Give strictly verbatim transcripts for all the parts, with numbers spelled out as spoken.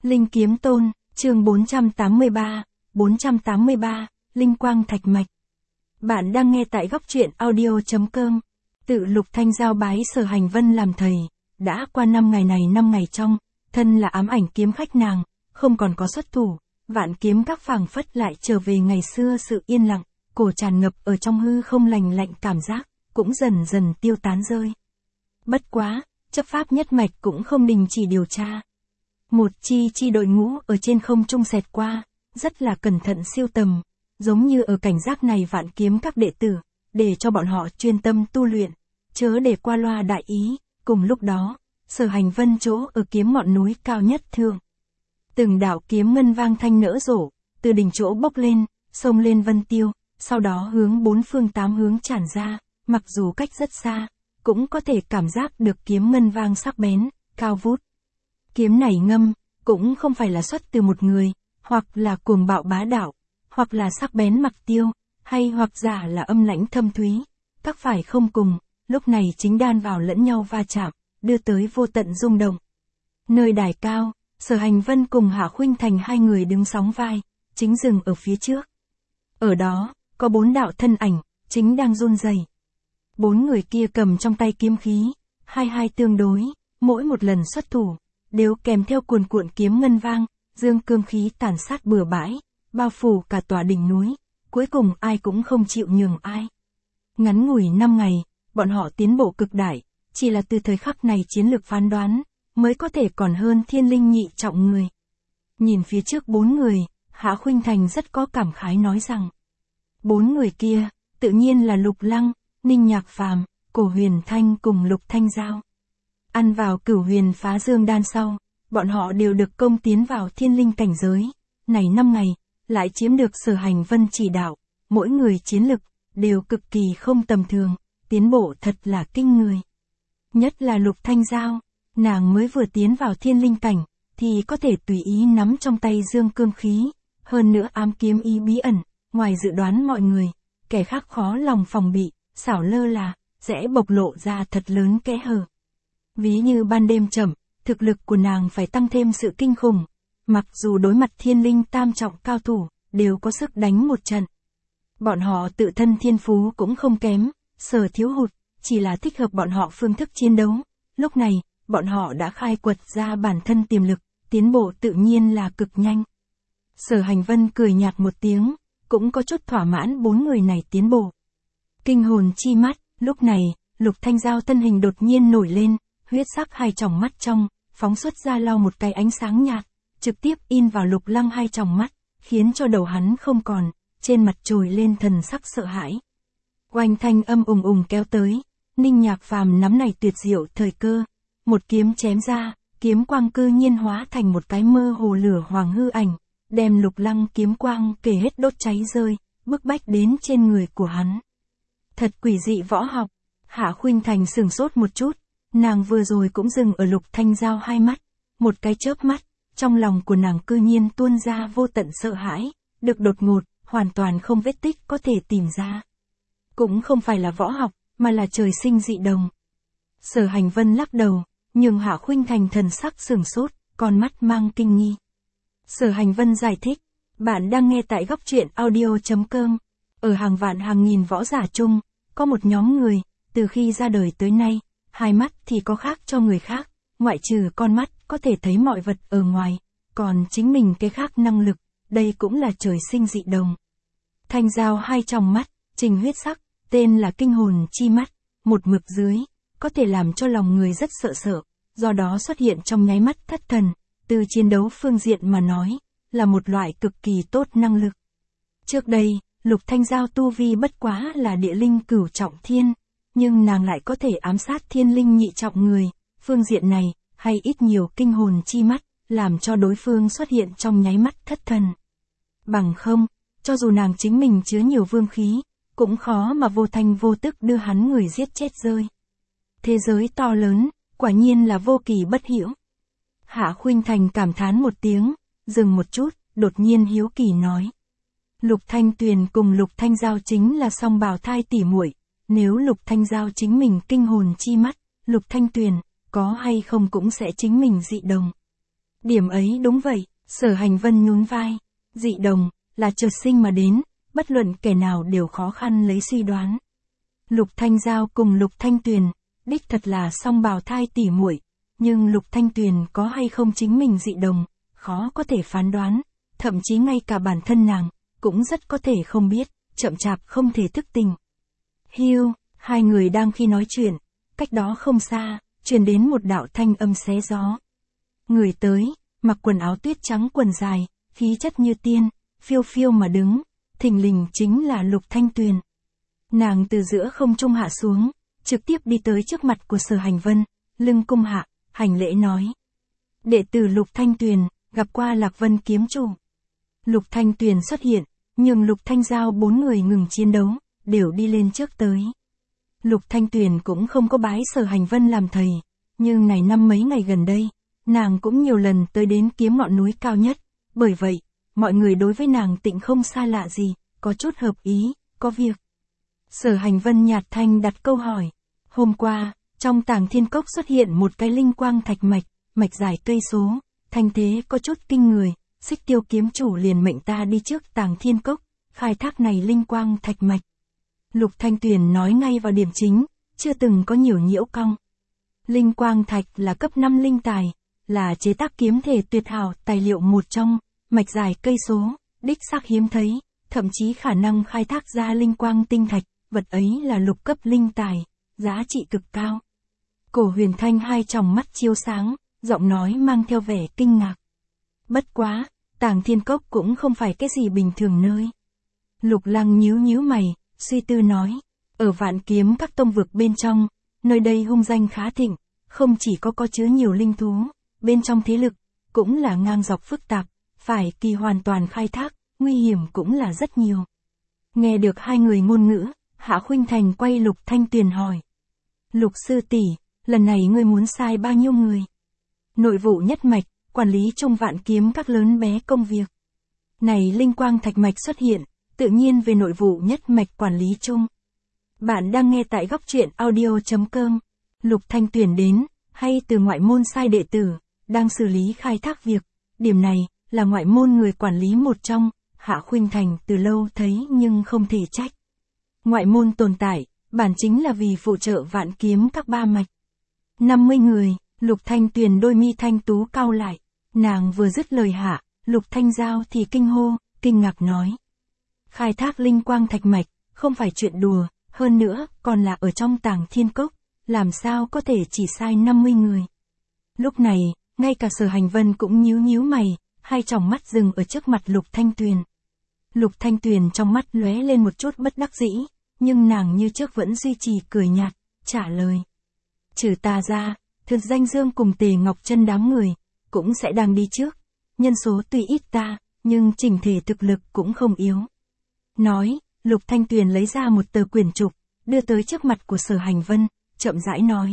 Linh Kiếm Tôn, chương bốn trăm tám mươi ba, bốn trăm tám mươi ba, Linh Quang Thạch Mạch. Bạn đang nghe tại góc truyện audio chấm com. Tự Lục Thanh giao bái Sở Hành Vân làm thầy, đã qua năm ngày này năm ngày trong, thân là ám ảnh kiếm khách nàng, không còn có xuất thủ, vạn kiếm các phảng phất lại trở về ngày xưa sự yên lặng, cổ tràn ngập ở trong hư không lành lạnh cảm giác, cũng dần dần tiêu tán rơi. Bất quá, chấp pháp nhất mạch cũng không đình chỉ điều tra. Một chi chi đội ngũ ở trên không trung xẹt qua, rất là cẩn thận siêu tầm, giống như ở cảnh giác này vạn kiếm các đệ tử, để cho bọn họ chuyên tâm tu luyện, chớ để qua loa đại ý. Cùng lúc đó, Sở Hành Vân chỗ ở kiếm ngọn núi cao nhất thượng. Từng đạo kiếm ngân vang thanh nở rộ, từ đỉnh chỗ bốc lên, xông lên vân tiêu, sau đó hướng bốn phương tám hướng tràn ra, mặc dù cách rất xa, cũng có thể cảm giác được kiếm ngân vang sắc bén, cao vút. Kiếm này ngâm, cũng không phải là xuất từ một người, hoặc là cuồng bạo bá đạo, hoặc là sắc bén mặc tiêu, hay hoặc giả là âm lãnh thâm thúy, các phải không cùng, lúc này chính đan vào lẫn nhau va chạm, đưa tới vô tận rung động. Nơi đài cao, Sở Hành Vân cùng Hạ Khuynh Thành hai người đứng sóng vai, chính dừng ở phía trước. Ở đó, có bốn đạo thân ảnh, chính đang run rẩy. Bốn người kia cầm trong tay kiếm khí, hai hai tương đối, mỗi một lần xuất thủ, đều kèm theo cuồn cuộn kiếm ngân vang, dương cương khí tàn sát bừa bãi, bao phủ cả tòa đỉnh núi, cuối cùng ai cũng không chịu nhường ai. Ngắn ngủi năm ngày, bọn họ tiến bộ cực đại, chỉ là từ thời khắc này chiến lược phán đoán, mới có thể còn hơn thiên linh nhị trọng người. Nhìn phía trước bốn người, Hạ Khuynh Thành rất có cảm khái nói rằng, bốn người kia, tự nhiên là Lục Lăng, Ninh Nhạc Phàm, Cổ Huyền Thanh cùng Lục Thanh Giao. Ăn vào Cửu Huyền Phá Dương Đan sau, bọn họ đều được công tiến vào thiên linh cảnh giới, này năm ngày, lại chiếm được Sở Hành Vân chỉ đạo, mỗi người chiến lực, đều cực kỳ không tầm thường, tiến bộ thật là kinh người. Nhất là Lục Thanh Giao, nàng mới vừa tiến vào thiên linh cảnh, thì có thể tùy ý nắm trong tay dương cương khí, hơn nữa ám kiếm ý bí ẩn, ngoài dự đoán mọi người, kẻ khác khó lòng phòng bị, xảo lơ là, sẽ bộc lộ ra thật lớn kẽ hở. Ví như ban đêm chậm, thực lực của nàng phải tăng thêm sự kinh khủng, mặc dù đối mặt thiên linh tam trọng cao thủ, đều có sức đánh một trận. Bọn họ tự thân thiên phú cũng không kém, sở thiếu hụt, chỉ là thích hợp bọn họ phương thức chiến đấu. Lúc này, bọn họ đã khai quật ra bản thân tiềm lực, tiến bộ tự nhiên là cực nhanh. Sở Hành Vân cười nhạt một tiếng, cũng có chút thỏa mãn bốn người này tiến bộ. Kinh hồn chi mắt, lúc này, Lục Thanh Giao thân hình đột nhiên nổi lên, huyết sắc hai tròng mắt trong, phóng xuất ra lau một cái ánh sáng nhạt, trực tiếp in vào Lục Lăng hai tròng mắt, khiến cho đầu hắn không còn, trên mặt trồi lên thần sắc sợ hãi. Oanh thanh âm ùng ùng kéo tới, Ninh Nhạc Phàm nắm này tuyệt diệu thời cơ, một kiếm chém ra, kiếm quang cư nhiên hóa thành một cái mơ hồ lửa hoàng hư ảnh, đem Lục Lăng kiếm quang kể hết đốt cháy rơi, bức bách đến trên người của hắn. Thật quỷ dị võ học. Hạ Khuynh Thành sửng sốt một chút, nàng vừa rồi cũng dừng ở Lục Thanh Giao hai mắt, một cái chớp mắt, trong lòng của nàng cư nhiên tuôn ra vô tận sợ hãi, được đột ngột, hoàn toàn không vết tích có thể tìm ra. Cũng không phải là võ học, mà là trời sinh dị đồng. Sở Hành Vân lắc đầu, nhưng Hạ Khuynh Thành thần sắc sửng sốt, con mắt mang kinh nghi. Sở Hành Vân giải thích, bạn đang nghe tại góc truyện audio chấm com. Ở hàng vạn hàng nghìn võ giả chung, có một nhóm người, từ khi ra đời tới nay, hai mắt thì có khác cho người khác, ngoại trừ con mắt có thể thấy mọi vật ở ngoài, còn chính mình cái khác năng lực, đây cũng là trời sinh dị đồng. Thanh Giao hai tròng mắt, trình huyết sắc, tên là kinh hồn chi mắt, một mực dưới, có thể làm cho lòng người rất sợ sợ, do đó xuất hiện trong nháy mắt thất thần, từ chiến đấu phương diện mà nói, là một loại cực kỳ tốt năng lực. Trước đây, Lục Thanh Giao tu vi bất quá là địa linh cửu trọng thiên, nhưng nàng lại có thể ám sát thiên linh nhị trọng người, phương diện này, hay ít nhiều kinh hồn chi mắt, làm cho đối phương xuất hiện trong nháy mắt thất thần. Bằng không, cho dù nàng chính mình chứa nhiều vương khí, cũng khó mà vô thanh vô tức đưa hắn người giết chết rơi. Thế giới to lớn, quả nhiên là vô kỳ bất hiểu. Hạ Khuynh Thành cảm thán một tiếng, dừng một chút, đột nhiên hiếu kỳ nói. Lục Thanh Tuyền cùng Lục Thanh Giao chính là song bào thai tỉ muội, nếu Lục Thanh Giao chính mình kinh hồn chi mắt, Lục Thanh Tuyền, có hay không cũng sẽ chính mình dị đồng. Điểm ấy đúng vậy, Sở Hành Vân nhún vai. Dị đồng, là chợt sinh mà đến, bất luận kẻ nào đều khó khăn lấy suy đoán. Lục Thanh Giao cùng Lục Thanh Tuyền, đích thật là song bào thai tỉ muội, nhưng Lục Thanh Tuyền có hay không chính mình dị đồng, khó có thể phán đoán, thậm chí ngay cả bản thân nàng, cũng rất có thể không biết, chậm chạp không thể thức tỉnh. Hiu, hai người đang khi nói chuyện, cách đó không xa, truyền đến một đạo thanh âm xé gió. Người tới, mặc quần áo tuyết trắng quần dài, khí chất như tiên, phiêu phiêu mà đứng, thình lình chính là Lục Thanh Tuyền. Nàng từ giữa không trung hạ xuống, trực tiếp đi tới trước mặt của Sở Hành Vân, lưng cung hạ, hành lễ nói. Đệ tử Lục Thanh Tuyền, gặp qua Lạc Vân kiếm chủ. Lục Thanh Tuyền xuất hiện, nhưng Lục Thanh Giao bốn người ngừng chiến đấu, đều đi lên trước tới. Lục Thanh Tuyền cũng không có bái Sở Hành Vân làm thầy, nhưng này năm mấy ngày gần đây, nàng cũng nhiều lần tới đến kiếm ngọn núi cao nhất, bởi vậy, mọi người đối với nàng tịnh không xa lạ gì, có chút hợp ý, có việc. Sở Hành Vân nhạt thanh đặt câu hỏi. Hôm qua, trong Tàng Thiên Cốc xuất hiện một cái linh quang thạch mạch, mạch dài cây số, thanh thế có chút kinh người, Xích Tiêu kiếm chủ liền mệnh ta đi trước Tàng Thiên Cốc, khai thác này linh quang thạch mạch. Lục Thanh Tuyền nói ngay vào điểm chính, chưa từng có nhiều nhiễu cong. Linh quang thạch là cấp năm linh tài, là chế tác kiếm thể tuyệt hảo tài liệu một trong, mạch dài cây số, đích xác hiếm thấy, thậm chí khả năng khai thác ra linh quang tinh thạch, vật ấy là lục cấp linh tài, giá trị cực cao. Cổ Huyền Thanh hai tròng mắt chiếu sáng, giọng nói mang theo vẻ kinh ngạc. Bất quá, Tàng Thiên Cốc cũng không phải cái gì bình thường nơi. Lục Lăng nhíu nhíu mày, suy tư nói, ở Vạn Kiếm các tông vực bên trong, nơi đây hung danh khá thịnh, không chỉ có có chứa nhiều linh thú, bên trong thế lực, cũng là ngang dọc phức tạp, phải kỳ hoàn toàn khai thác, nguy hiểm cũng là rất nhiều. Nghe được hai người ngôn ngữ, Hạ Khuynh Thành quay Lục Thanh Tuyền hỏi. Lục sư tỷ, lần này ngươi muốn sai bao nhiêu người? Nội vụ nhất mạch, quản lý trong Vạn Kiếm các lớn bé công việc. Này linh quang thạch mạch xuất hiện, tự nhiên về nội vụ nhất mạch quản lý chung. Bạn đang nghe tại góc truyện audio chấm com. Lục Thanh Tuyền đến, hay từ ngoại môn sai đệ tử, đang xử lý khai thác việc. Điểm này, là ngoại môn người quản lý một trong, Hạ Khuynh Thành từ lâu thấy nhưng không thể trách. Ngoại môn tồn tại, bản chính là vì phụ trợ Vạn Kiếm các ba mạch. năm mươi người, Lục Thanh Tuyền đôi mi thanh tú cau lại, nàng vừa dứt lời hạ, Lục Thanh Giao thì kinh hô, kinh ngạc nói. Khai thác linh quang thạch mạch, không phải chuyện đùa, hơn nữa, còn là ở trong Tàng Thiên Cốc, làm sao có thể chỉ sai năm mươi người. Lúc này, ngay cả Sở Hành Vân cũng nhíu nhíu mày, hai tròng mắt dừng ở trước mặt Lục Thanh Tuyền. Lục Thanh Tuyền trong mắt lóe lên một chút bất đắc dĩ, nhưng nàng như trước vẫn duy trì cười nhạt, trả lời. Trừ ta ra, Thực Danh Dương cùng Tề Ngọc Chân đám người, cũng sẽ đang đi trước. Nhân số tuy ít ta, nhưng chỉnh thể thực lực cũng không yếu. Nói, Lục Thanh Tuyền lấy ra một tờ quyển trục, đưa tới trước mặt của Sở Hành Vân, chậm rãi nói.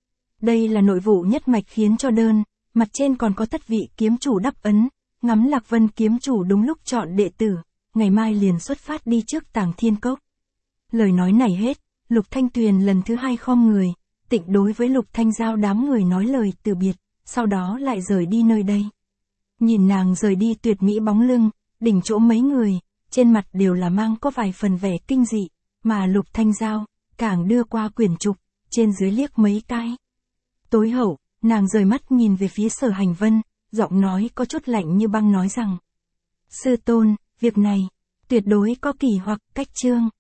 Đây là nội vụ nhất mạch khiến cho đơn, mặt trên còn có tất vị kiếm chủ đắp ấn, ngắm Lạc Vân kiếm chủ đúng lúc chọn đệ tử, ngày mai liền xuất phát đi trước Tàng Thiên Cốc. Lời nói này hết, Lục Thanh Tuyền lần thứ hai khom người, tịnh đối với Lục Thanh Giao đám người nói lời từ biệt, sau đó lại rời đi nơi đây. Nhìn nàng rời đi tuyệt mỹ bóng lưng, đỉnh chỗ mấy người, trên mặt đều là mang có vài phần vẻ kinh dị, mà Lục Thanh Giao, càng đưa qua quyển trục, trên dưới liếc mấy cái. Tối hậu, nàng rời mắt nhìn về phía Sở Hành Vân, giọng nói có chút lạnh như băng nói rằng. Sư tôn, việc này, tuyệt đối có kỳ hoặc cách chương.